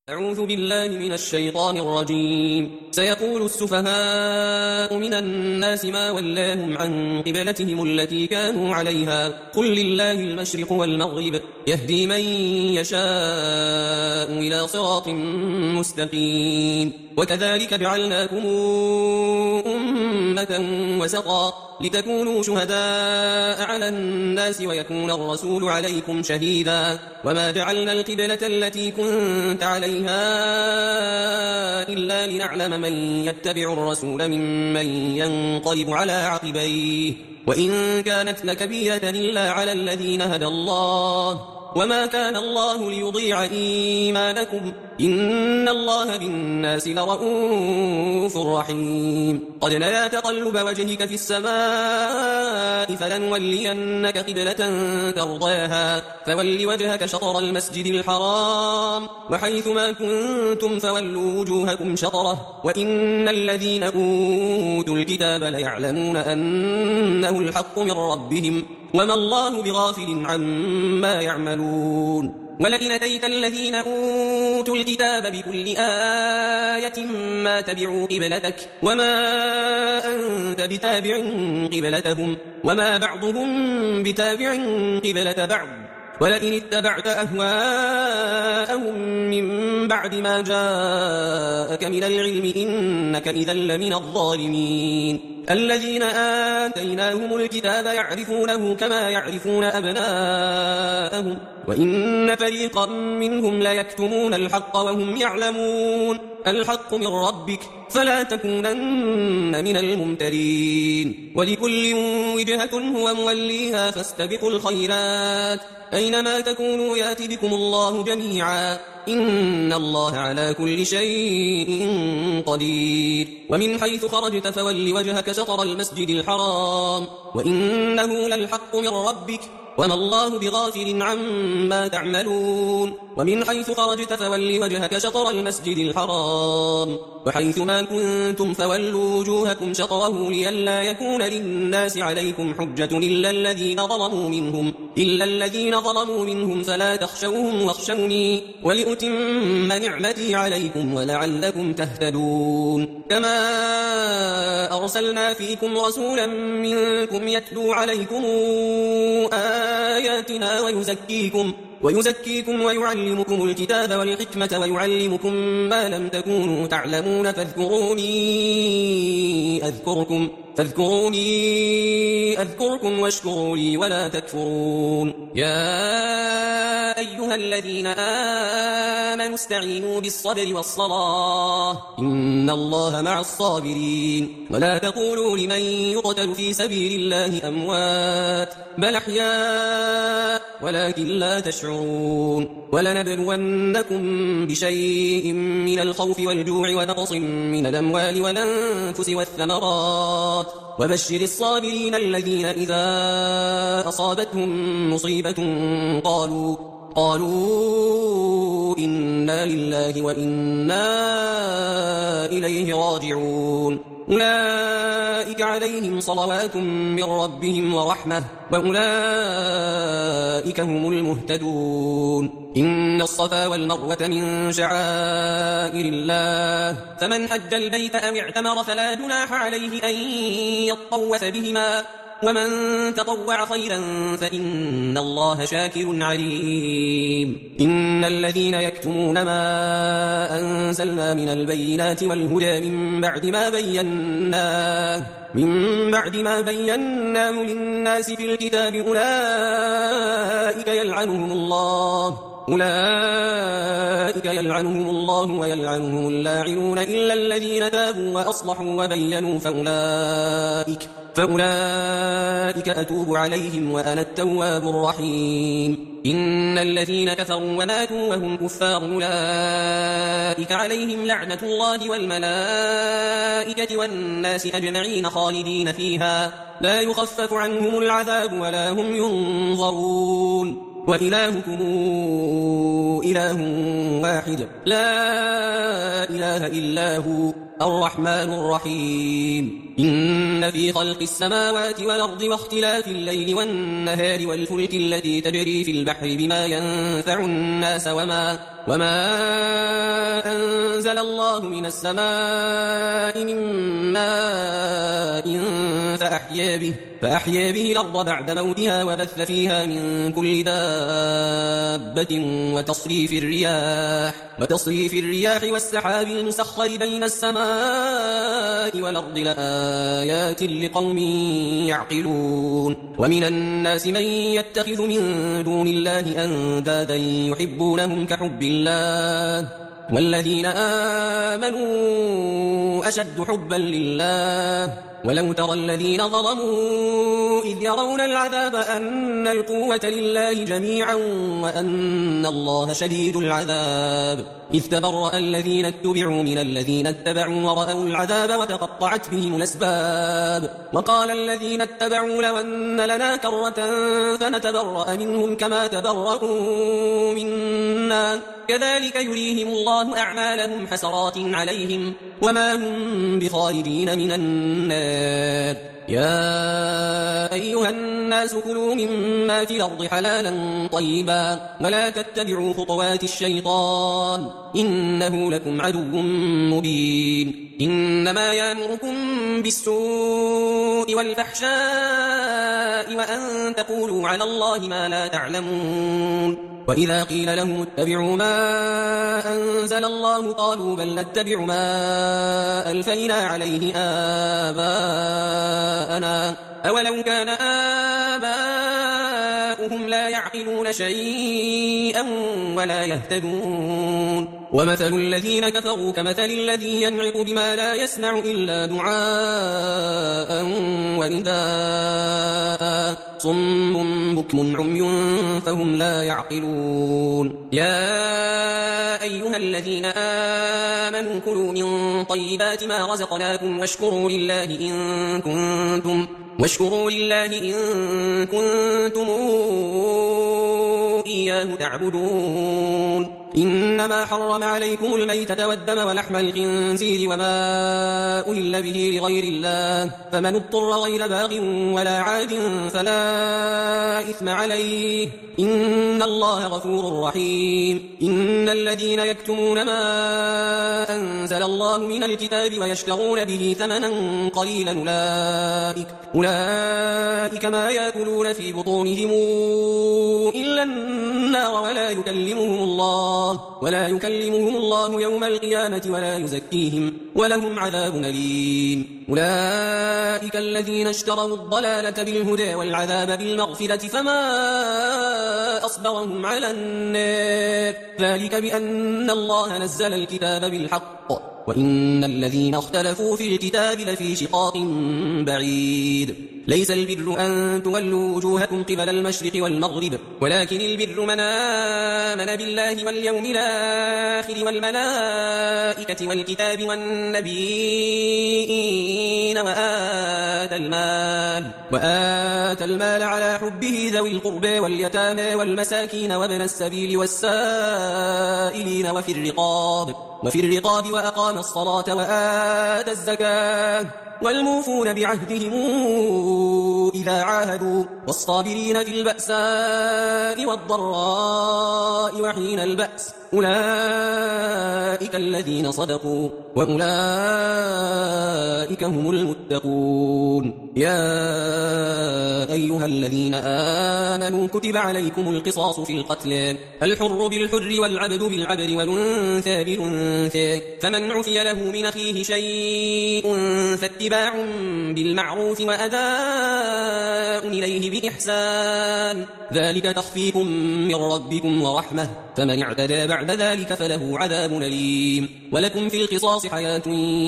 أعوذ بالله من الشيطان الرجيم. سيقول السفهاء من الناس ما ولاهم عن قبلتهم التي كانوا عليها قل لله المشرق والمغرب يهدي من يشاء إلى صراط مستقيم. وكذلك جعلناكم أمة وسطا لتكونوا شهداء على الناس ويكون الرسول عليكم شهيدا. وما جعلنا القبلة التي كنت عليها إلا لنعلم من يتبع الرسول ممن ينقلب على عقبيه وإن كانت لكبيرة إلا على الذين هدى الله وما كان الله ليضيع إيمانكم إن الله بالناس لرؤوف رحيم. قد نرى تقلب وجهك في السماء فلنولينك قبلة ترضاها فول وجهك شطر المسجد الحرام وحيث ما كنتم فولوا وجوهكم شطره وإن الذين أوتوا الكتاب ليعلمون أنه الحق من ربهم وما الله بغافل عما يعملون. ولئن أتيت الذين أوتوا الكتاب بكل آية ما تبعوا قبلتك وما أنت بتابع قبلتهم وما بعضهم بتابع قبلة بعض ولئن اتبعت أهواءهم من بعد ما جاءك من العلم إنك إذا لمن الظالمين. الذين آتيناهم الكتاب يعرفونه كما يعرفون أبناءهم وإن فريقا منهم ليكتمون الحق وهم يعلمون الحق من ربك فلا تكونن من الممترين. ولكل وجهة هو موليها فاستبقوا الخيرات أينما تكونوا يأتي بكم الله جميعا إن الله على كل شيء قدير. ومن حيث خرجت فول وجهك شطر المسجد الحرام وإنه للحق من ربك وما الله بغافل عما تعملون. ومن حيث خرجت فول وجهك شطر المسجد الحرام وحيث ما كنتم فولوا وجوهكم شطره لئلا يكون للناس عليكم حجة إلا الذين ظلموا منهم فلا تخشوهم واخشوني ولأتم نعمتي عليكم ولعلكم تهتدون. كما أرسلنا فيكم رسولا منكم يتلو عليكم آياتنا ويزكيكم ويعلمكم الكتاب والحكمة ويعلمكم ما لم تكونوا تعلمون فاذكروني أذكركم واشكروا لي ولا تكفرون. يا أيها الذين آمنوا استعينوا بالصبر والصلاة إن الله مع الصابرين. ولا تقولوا لمن يقتل في سبيل الله أموات بل أحياء ولكن لا تشعرون. ولنبلونكم بشيء من الخوف والجوع ونقص من الأموال والأنفس والثمرات وبشر الصابرين الذين إذا أصابتهم مصيبة قالوا إنا لله وإنا إليه راجعون. أولئك عليهم صلوات من ربهم ورحمة وأولئك هم المهتدون. إن الصفا والمروة من شعائر الله فمن حج البيت أو اعتمر فلا جناح عليه أن يطوف بهما ومن تطوع خيرا فإن الله شاكر عليم. إن الذين يكتمون ما أنزلنا من البينات والهدى من بعد ما بيناه للناس في الكتاب أولئك يلعنهم الله ويلعنهم اللاعنون إلا الذين تابوا وأصلحوا وبينوا فأولئك أتوب عليهم وأنا التواب الرحيم. إن الذين كفروا وماتوا وهم كفار أولئك عليهم لعنة الله والملائكة والناس أجمعين خالدين فيها لا يخفف عنهم العذاب ولا هم ينظرون. وإلهكم إله واحد لا إله إلا هو الرحمن الرحيم. إن في خلق السماوات والأرض واختلاف الليل والنهار والفلك التي تجري في البحر بما ينفع الناس وما أنزل الله من السماء من ماء فأحيا به الأرض بعد موتها وبث فيها من كل دابة وتصريف الرياح والسحاب المسخر بين السماء والأرض لآيات لقوم يعقلون ومن الناس من يتخذ من دون الله أندادا يحبونهم كحب الله والذين آمنوا أشد حبا لله ولو ترى الذين ظلموا إذ يرون العذاب أن القوة لله جميعا وأن الله شديد العذاب إذ تبرأ الذين اتبعوا من الذين اتبعوا ورأوا العذاب وتقطعت بهم الأسباب وقال الذين اتبعوا لو أن لنا كرة فنتبرأ منهم كما تبرأوا منا كذلك يريهم الله أعمالهم حسرات عليهم وما هم بخارجين من النار يا أيها الناس كلوا مما في الأرض حلالا طيبا ولا تتبعوا خطوات الشيطان إنه لكم عدو مبين إنما يأمركم بالسوء والفحشاء وأن تقولوا على الله ما لا تعلمون وإذا قيل لهم اتبعوا ما أنزل الله قالوا بل نتبع ما ألفينا عليه آباءنا أولو كان آباؤهم لا يعقلون شيئا ولا يهتدون ومثل الذين كفروا كمثل الذي ينعق بما لا يسمع إلا دعاء ونداء صم بكم عمي فهم لا يعقلون يا أيها الذين آمنوا كلوا من طيبات ما رزقناكم واشكروا لله إن كنتم إياه تعبدون إنما حرم عليكم الميتة والدم ولحم الخنزير وما أهل به لغير الله فمن اضطر غير باغ ولا عاد فلا إثم عليه إن الله غفور رحيم إن الذين يكتمون ما أنزل الله من الكتاب ويشترون به ثمنا قليلا أولئك ما يأكلون في بطونهم إلا النار ولا يكلمهم الله يوم القيامة ولا يزكيهم ولهم عذاب أليم أولئك الذين اشتروا الضلالة بالهدى والعذاب بالمغفرة فما أصبرهم على النار ذلك بأن الله نزل الكتاب بالحق وإن الذين اختلفوا في الكتاب لفي شقاق بعيد ليس البر أن تولوا وجوهكم قبل المشرق والمغرب ولكن البر من آمن بالله واليوم الآخر والملائكة والكتاب والنبيين وآتى المال على حبه ذوي القربى واليتامى والمساكين وابن السبيل والسائلين وفي الرقاب وأقام الصلاة وآتى الزكاة والموفون بعهدهم إذا عاهدوا والصابرين في البأساء والضراء وحين البأس أولئك الذين صدقوا وأولئك هم المتقون يا أيها الذين آمنوا كتب عليكم القصاص في القتل الحر بالحر والعبد بالعبد والأنثى بالأنثى فمن عفي له من أخيه شيء فاتباع بالمعروف وأداء إليه بإحسان ذلك تخفيف من ربكم ورحمة فمن اعتدى بعد ذلك فله عذاب أليم ولكم في القصاص حياة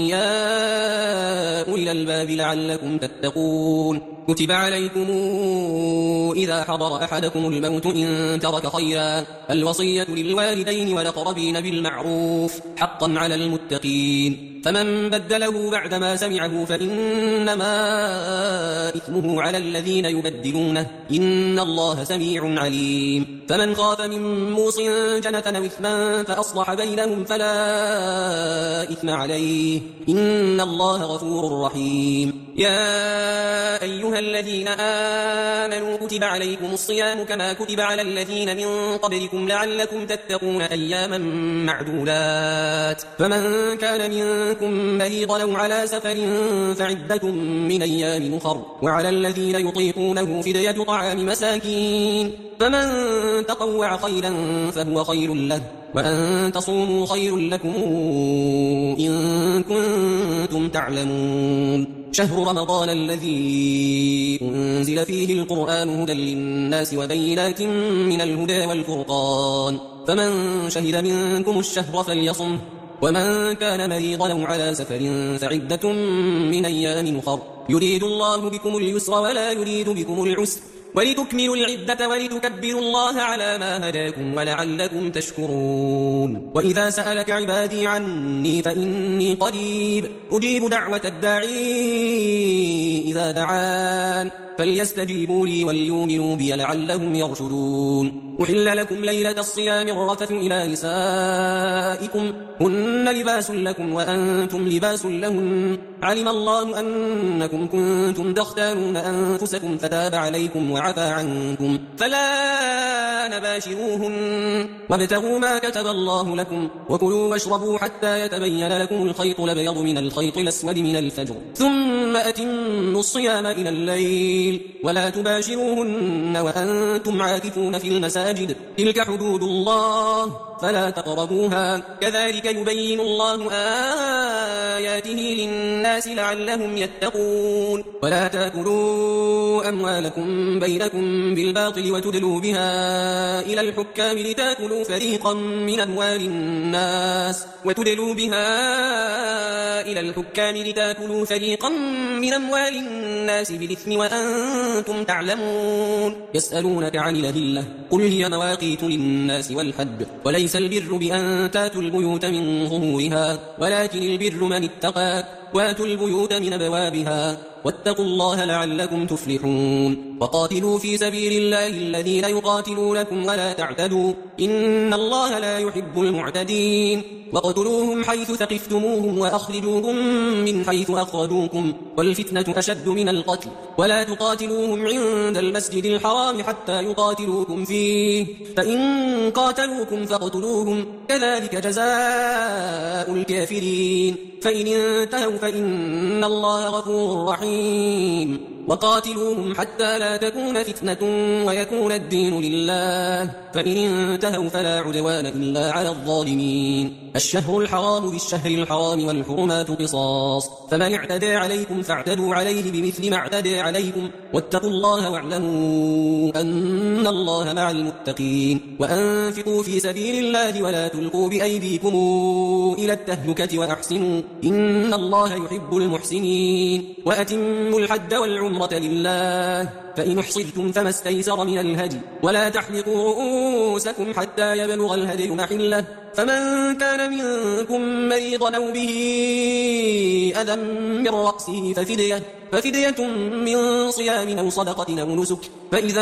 يا أولي الألباب لعلكم تتقون كتب عليكم إذا حضر أحدكم الموت إن ترك خيرا الوصية للوالدين والأقربين بالمعروف حقا على المتقين فمن بدله بعدما سمعه فإنما إثمه على الذين يبدلونه إن الله سميع عليم فمن خاف من موص جنة أو إثما فأصلح بينهم فلا إثم عليه إن الله غفور رحيم يا أيها الذين آمنوا كتب عليكم الصيام كما كتب على الذين من قبلكم لعلكم تتقون أياما معدودات فمن كان منكم مريضا أو على سفر فعدة من أيام أخر وعلى الذين يطيقونه فدية طعام مساكين فمن تطوع خيرا فهو خير له وأن تصوموا خير لكم إن كنتم تعلمون شهر رمضان الذي أنزل فيه القرآن هدى للناس وبينات من الهدى والفرقان فمن شهد منكم الشهر فليصمه ومن كان مريضا أو على سفر فعدة من أيام أخر يريد الله بكم اليسر ولا يريد بكم العسر ولتكملوا العدة ولتكبروا الله على ما هداكم ولعلكم تشكرون وإذا سألك عبادي عني فإني قريب أجيب دعوة الداعي إذا دعان فليستجيبوا لي وليؤمنوا بي لعلهم يرشدون أحل لكم ليلة الصيام الرفث إلى نسائكم هن لباس لكم وأنتم لباس لهن علم الله أنكم كنتم تختارون أنفسكم فتاب عليكم وعفى عنكم فلا نباشروهن وابتغوا ما كتب الله لكم وكلوا واشربوا حتى يتبين لكم الخيط الأبيض من الخيط الأسود من الفجر ثم أتموا الصيام إلى الليل ولا تباشروهن وأنتم عاكفون في المساجد تلك حدود الله فلا تقربوها كذلك يبين الله آياته للناس لعلهم يتقون ولا تأكلوا أموالكم بينكم بالباطل وتدلوا بها إلى الحكام لتأكلوا فريقا من أموال الناس بالإثم وأنتم تعلمون يسألونك عن الأهلة قل هي مواقيت للناس والحج وليس البر بأن تاتوا البيوت من ظهورها ولكن البر من اتقى واتوا البيوت من أبوابها واتقوا الله لعلكم تفلحون وقاتلوا في سبيل الله الذين يقاتلونكم ولا تعتدوا إن الله لا يحب المعتدين واقتلوهم حيث ثقفتموهم وأخرجوهم من حيث أخرجوكم والفتنة أشد من القتل ولا تقاتلوهم عند المسجد الحرام حتى يقاتلوكم فيه فإن قاتلوكم فاقتلوهم كذلك جزاء الكافرين فإن انتهوا فإن الله غفور رحيم وقاتلوهم حتى لا تكون فتنة ويكون الدين لله فإن انتهوا فلا عدوان إلا على الظالمين الشهر الحرام بالشهر الحرام والحرمات قصاص فمن اعتدى عليكم فاعتدوا عليه بمثل ما اعتدى عليكم واتقوا الله واعلموا أن الله مع المتقين وأنفقوا في سبيل الله ولا تلقوا بأيديكم إلى التهلكة وأحسنوا إن الله يحب المحسنين وأتموا الحج والعمرة لله فإن احصرتم فما استيسر من الهدي ولا تحلقوا رؤوسكم حتى يبلغ الهدي محله فمن كان منكم مريضا أو به أذى من رأسه ففدية من صيام أو صدقة أو نسك فإذا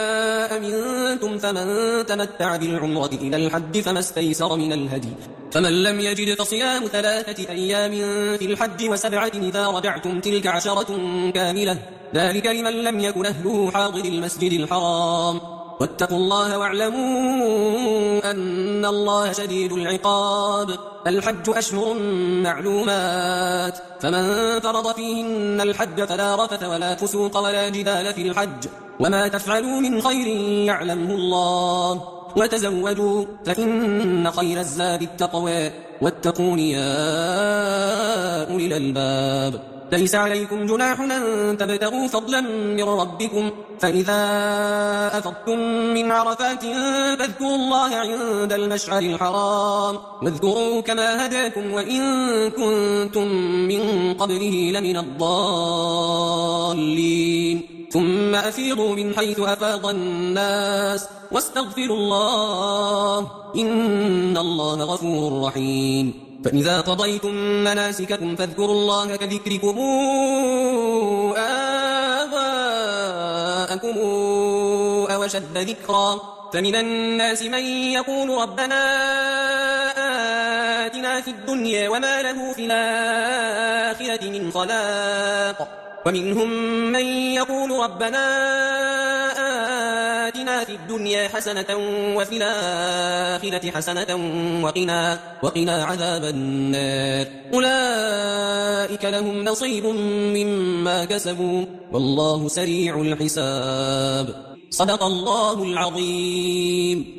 أمنتم فمن تمتع بالعمرة إلى الحج فما استيسر من الهدي فمن لم يجد فصيام 3 أيام في الحج و7 إذا رجعتم تلك 10 كاملة ذلك لمن لم يكن أهله حاضر المسجد الحرام واتقوا الله واعلموا أن الله شديد العقاب الحج أشهر معلومات فمن فرض فيهن الحج فلا رفث ولا فسوق ولا جدال في الحج وما تفعلوا من خير يعلمه الله وتزودوا فإن خير الزاد التقوى واتقون يا أولي الألباب ليس عليكم جناح أن تبتغوا فضلا من ربكم فإذا أفضتم من عرفات فاذكروا الله عند المشعر الحرام واذكروا كما هداكم وإن كنتم من قبله لمن الضالين ثم أفيضوا من حيث أفاض الناس واستغفروا الله إن الله غفور رحيم فإذا قضيتم مناسككم فاذكروا الله كذكركم آباءكم أو أشد ذكرا فمن الناس من يقول ربنا آتنا في الدنيا وما له في الآخرة من خلاق ومنهم من يقول ربنا آتنا في الدنيا حسنة وفي الآخرة حسنة وقنا عذاب النار أولئك لهم نصيب مما كسبوا والله سريع الحساب صدق الله العظيم.